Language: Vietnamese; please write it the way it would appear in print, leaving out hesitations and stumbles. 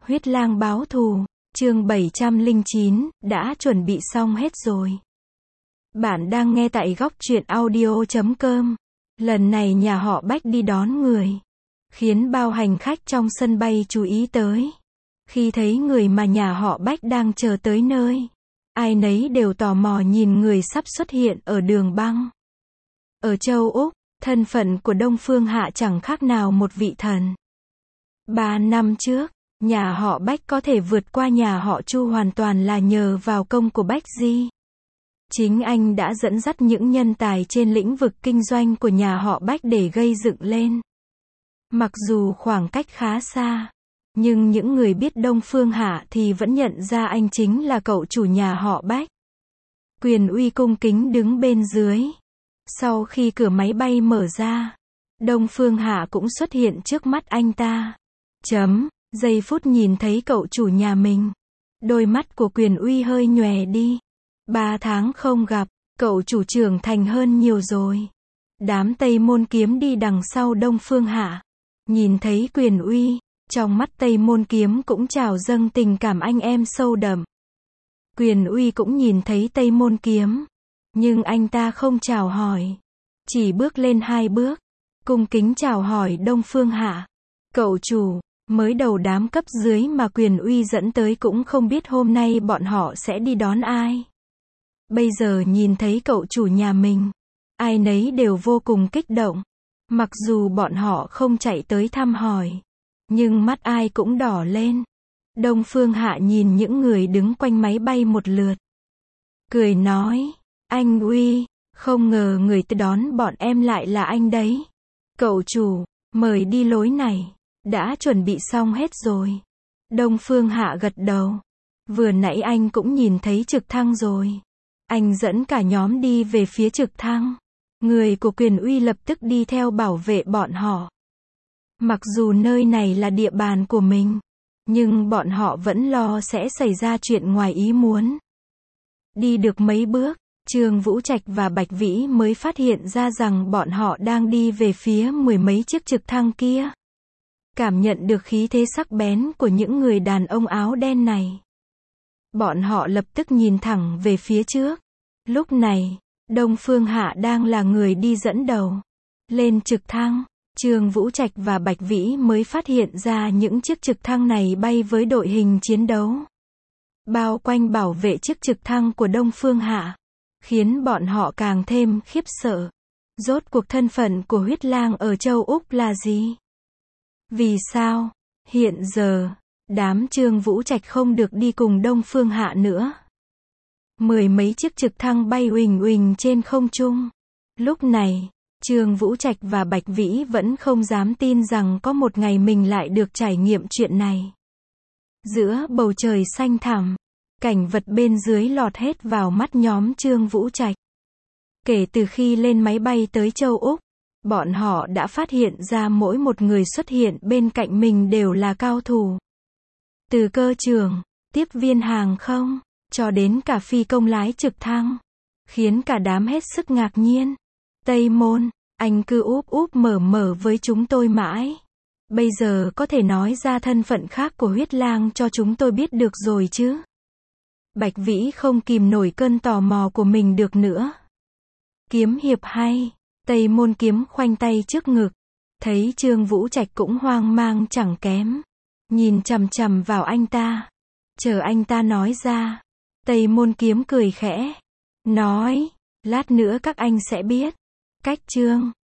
Huyết lang báo thù, chương 709, đã chuẩn bị xong hết rồi. Bạn đang nghe tại góc truyện audio.com. Lần này nhà họ Bách đi đón người, khiến bao hành khách trong sân bay chú ý tới. Khi thấy người mà nhà họ Bách đang chờ tới nơi, ai nấy đều tò mò nhìn người sắp xuất hiện ở đường băng. Ở châu Úc, thân phận của Đông Phương Hạ chẳng khác nào một vị thần. 3 năm trước, nhà họ Bách có thể vượt qua nhà họ Chu hoàn toàn là nhờ vào công của Bách Di. Chính anh đã dẫn dắt những nhân tài trên lĩnh vực kinh doanh của nhà họ Bách để gây dựng lên. Mặc dù khoảng cách khá xa, nhưng những người biết Đông Phương Hạ thì vẫn nhận ra anh chính là cậu chủ nhà họ Bách. Quyền Uy cung kính đứng bên dưới. Sau khi cửa máy bay mở ra, Đông Phương Hạ cũng xuất hiện trước mắt anh ta. Giây phút nhìn thấy cậu chủ nhà mình, đôi mắt của Quyền Uy hơi nhòe đi. 3 tháng không gặp, cậu chủ trưởng thành hơn nhiều rồi. Đám Tây Môn Kiếm đi đằng sau Đông Phương Hạ, nhìn thấy Quyền Uy, trong mắt Tây Môn Kiếm cũng trào dâng tình cảm anh em sâu đậm. Quyền Uy cũng nhìn thấy Tây Môn Kiếm, nhưng anh ta không chào hỏi, chỉ bước lên 2 bước, cung kính chào hỏi Đông Phương Hạ. Cậu chủ, mới đầu đám cấp dưới mà Quyền Uy dẫn tới cũng không biết hôm nay bọn họ sẽ đi đón ai. Bây giờ nhìn thấy cậu chủ nhà mình, ai nấy đều vô cùng kích động. Mặc dù bọn họ không chạy tới thăm hỏi, nhưng mắt ai cũng đỏ lên. Đông Phương Hạ nhìn những người đứng quanh máy bay một lượt, cười nói, anh Uy, không ngờ người tới đón bọn em lại là anh đấy. Cậu chủ, mời đi lối này, đã chuẩn bị xong hết rồi. Đông Phương Hạ gật đầu. Vừa nãy anh cũng nhìn thấy trực thăng rồi. Anh dẫn cả nhóm đi về phía trực thăng. Người của Quyền Uy lập tức đi theo bảo vệ bọn họ. Mặc dù nơi này là địa bàn của mình, nhưng bọn họ vẫn lo sẽ xảy ra chuyện ngoài ý muốn. Đi được mấy bước, Trương Vũ Trạch và Bạch Vĩ mới phát hiện ra rằng bọn họ đang đi về phía 10 mấy chiếc trực thăng kia. Cảm nhận được khí thế sắc bén của những người đàn ông áo đen này, bọn họ lập tức nhìn thẳng về phía trước. Lúc này, Đông Phương Hạ đang là người đi dẫn đầu. Lên trực thăng, Trương Vũ Trạch và Bạch Vĩ mới phát hiện ra những chiếc trực thăng này bay với đội hình chiến đấu, bao quanh bảo vệ chiếc trực thăng của Đông Phương Hạ, khiến bọn họ càng thêm khiếp sợ. Rốt cuộc thân phận của Huyết Lang ở châu Úc là gì? Vì sao, hiện giờ, đám Trương Vũ Trạch không được đi cùng Đông Phương Hạ nữa? 10 mấy chiếc trực thăng bay uỳnh uỳnh trên không trung. Lúc này, Trương Vũ Trạch và Bạch Vĩ vẫn không dám tin rằng có một ngày mình lại được trải nghiệm chuyện này. Giữa bầu trời xanh thẳm, cảnh vật bên dưới lọt hết vào mắt nhóm Trương Vũ Trạch. Kể từ khi lên máy bay tới châu Úc, bọn họ đã phát hiện ra mỗi một người xuất hiện bên cạnh mình đều là cao thủ. Từ cơ trưởng, tiếp viên hàng không, cho đến cả phi công lái trực thăng, khiến cả đám hết sức ngạc nhiên. Tây Môn, anh cứ úp úp mở mở với chúng tôi mãi. Bây giờ có thể nói ra thân phận khác của Huyết Lang cho chúng tôi biết được rồi chứ? Bạch Vĩ không kìm nổi cơn tò mò của mình được nữa. Kiếm hiệp hay? Tây Môn Kiếm khoanh tay trước ngực, thấy Trương Vũ Trạch cũng hoang mang chẳng kém, nhìn chằm chằm vào anh ta, chờ anh ta nói ra. Tây Môn Kiếm cười khẽ, nói, lát nữa các anh sẽ biết. Cách Trương